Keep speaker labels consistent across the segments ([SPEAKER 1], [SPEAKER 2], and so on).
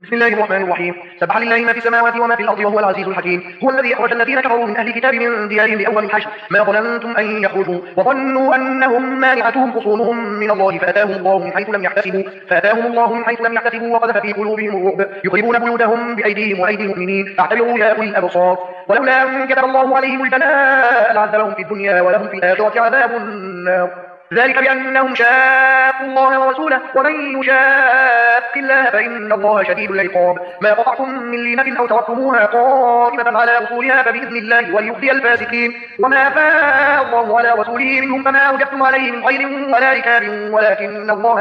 [SPEAKER 1] بسم الله الرحمن الرحيم. سبح لله ما في السماوات وما في الأرض وهو العزيز الحكيم. هو الذي أخرج الذين كفروا من أهل الكتاب من ديارهم لأول الحشر ما ظننتم أن يخرجوا وظنوا أنهم مانعتهم حصونهم من الله فأتاهم الله من حيث لم يحتسبوا وقذف في قلوبهم الرعب يخربون بيوتهم بأيديهم وأيدي المؤمنين فاعتبروا يا أولي الأبصار. ولولا أن كتب الله عليهم البلاء لعذبهم في الدنيا ولهم في الآخرة عذاب النار. ذلك بأنهم شاقوا الله ورسوله ومن يشاق الله فإن الله شديد العقاب. ما قطعتم من لينة أو تركتموها قائمة على أصولها فبإذن الله وليخزي الفاسقين. وما أفاء الله على رسوله منهم فما أوجبتم عليه من خير ولا ركاب ولكن الله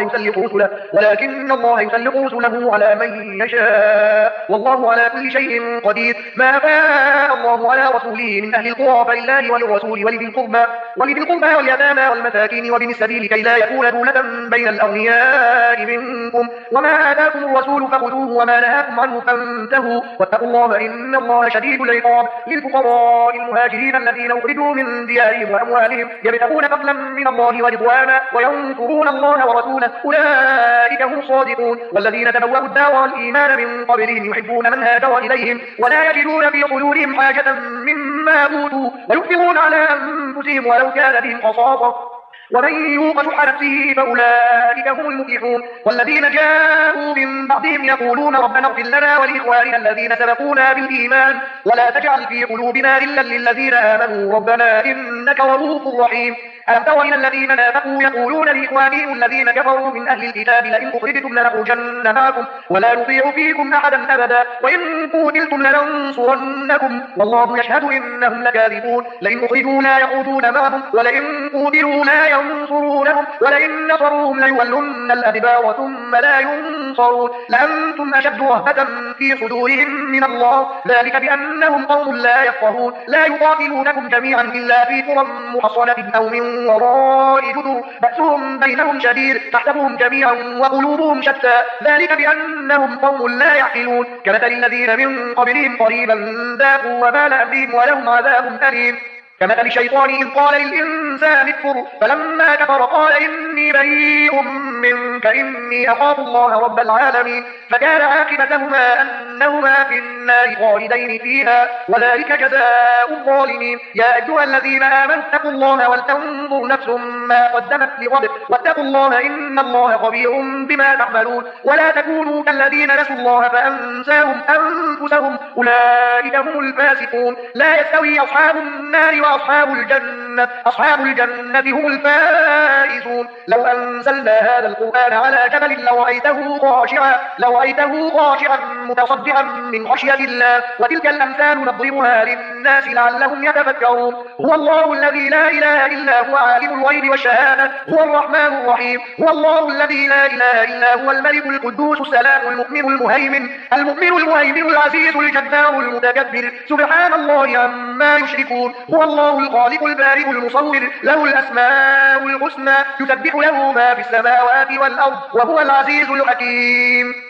[SPEAKER 1] يسلط رسله على من يشاء والله على كل شيء قدير. ما أفاء الله على رسوله من أهل القرى فلله وللرسول ولذي القربى واليتامى والمساكين وابن السبيل كي لا يكون دولة بين الأغنياء منكم. وما آتاكم الرسول فخذوه وما نهاكم عنه فانتهوا واتقوا الله إن الله شديد العقاب. للفقراء المهاجرين الذين أخرجوا من ديارهم وأموالهم يبتغون فضلا من الله ورضوانا وينصرون الله ورسوله أولئك هم الصادقون. والذين تبوأوا الدار والإيمان من قبلهم يحبون من هاجر إليهم ولا يجدون في صدورهم حاجة مما أوتوا ويؤثرون على أنفسهم ولو كان بهم خصاصة ومن يوق شح نفسه فأولئك هم المفلحون. والذين جاءوا من بعدهم يقولون ربنا اغفر لنا ولإخواننا الذين سبقونا بالإيمان ولا تجعل في قلوبنا غلا للذين آمنوا ربنا إنك رؤوف رحيم. ألم تر إلى الذين نافقوا يقولون لإخوانهم الذين كفروا من أهل الكتاب لئن أخرجتم لنخرجن معكم ولا نطيع فيكم أحدا أبدا وإن قتلتم لننصرنكم والله يشهد إنهم لكاذبون. لئن أخرجوا لا يعودون معهم ولئن قتلوا لا ينصرونهم ولئن نصروهم ليولن الأدبار ثم لا ينصرون لأنتم أشد رهبة في صدورهم من الله ذلك بأنهم قوم لا يفقهون. لا يقاتلونكم جميعا إلا في قرى محصنة أو من وراء جدر بأسهم بينهم شديد تحسبهم جميعا وقلوبهم شتى ذلك بأنهم قوم لا يعقلون. كمثل الذين من قبلهم قريبا ذاقوا وبال أمرهم ولهم عذاب أليم. كمثل الشيطان إذ قال للإنسان اكفر فلما كفر قال إني بريء منك إني أخاف الله رب العالمين فكان عاقبتهما أنهما في النار خالدين فيها وذلك جزاء الظالمين. يا أيها الذين آمنوا اتقوا الله ولتنظر نفس ما قدمت لغد واتقوا الله إن الله خبير بما تعملون. ولا تكونوا كالذين نسوا الله فأنساهم أنفسهم أولئك هم الفاسقون. لا يستوي أصحاب النار وأصحاب الجنة هم الفائزون. لو أنزلنا هذا القرآن على جبل لرأيته خاشعا متصدعا من خشية الله وتلك الأمثال نضربها للناس لعلهم يتفكرون. هو الله الذي لا إله إلا هو عالم الغيب والشهادة هو الرحمن الرحيم. هو الله الذي لا إله إلا هو الملك القدوس السلام المؤمن المهيمن العزيز الجبار المتكبر سبحان الله عما يشركون. هو الله الخالق البارئ المصور له الأسماء الحسنى يسبح له ما في السماوات والأرض وهو العزيز الحكيم.